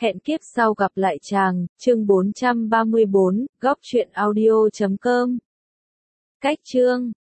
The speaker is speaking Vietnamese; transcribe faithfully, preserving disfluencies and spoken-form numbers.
Hẹn kiếp sau gặp lại chàng, chương bốn trăm ba mươi bốn, góc truyện audio chấm com. Cách chương